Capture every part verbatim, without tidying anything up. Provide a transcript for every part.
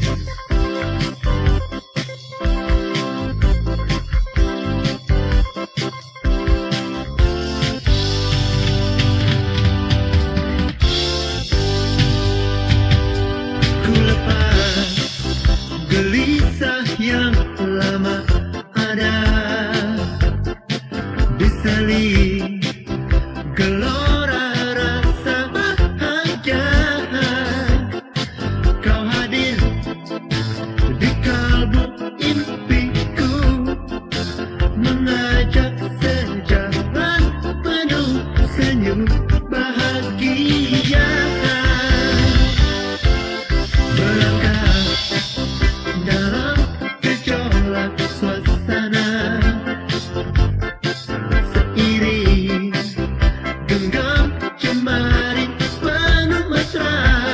Ku lepas gelisah yang lama ada, diseling gelora rasa bahagia. Kau hadir di kalbu impiku, mengajak sejalan penuh senyum bahagia. Melangkah dalam gejolak suasana, seiring genggam jemari penuh mesra,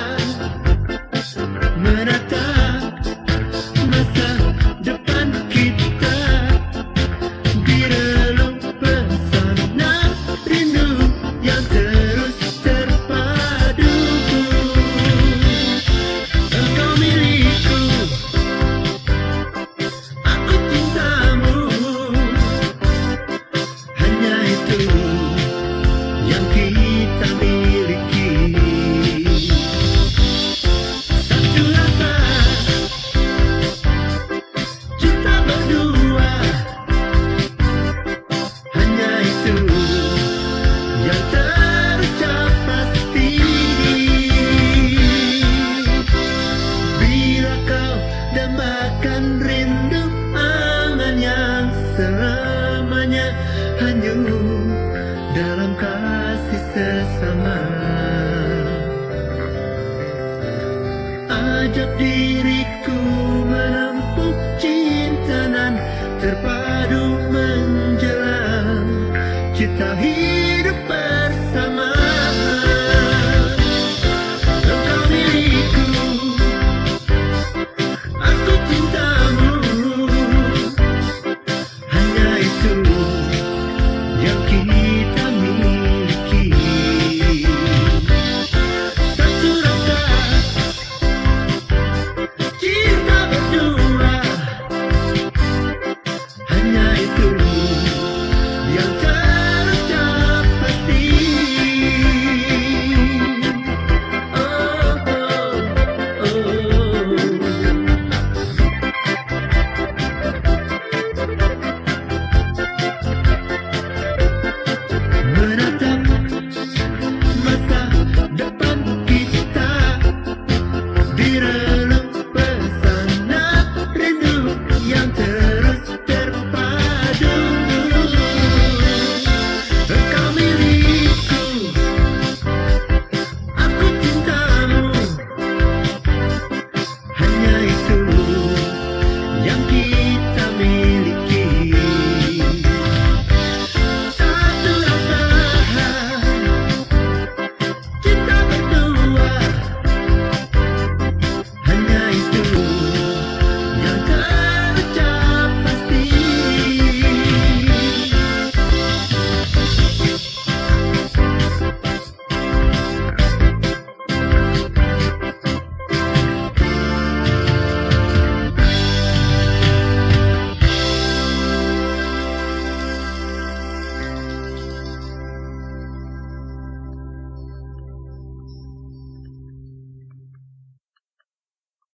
menatap masa depan kita di relung pesona rindu yang terus terpadu. Engkau milikku, aku cintamu, hanya itu yang kita miliki. Satu rasa cinta berdua, hanya itu yang terucap pasti. Bila kau dambakan rindu, angan yang selamanya hanyut dalam kasih sesama. Ajak diriku menempuh cinta nan terpadu menjelang cita hidup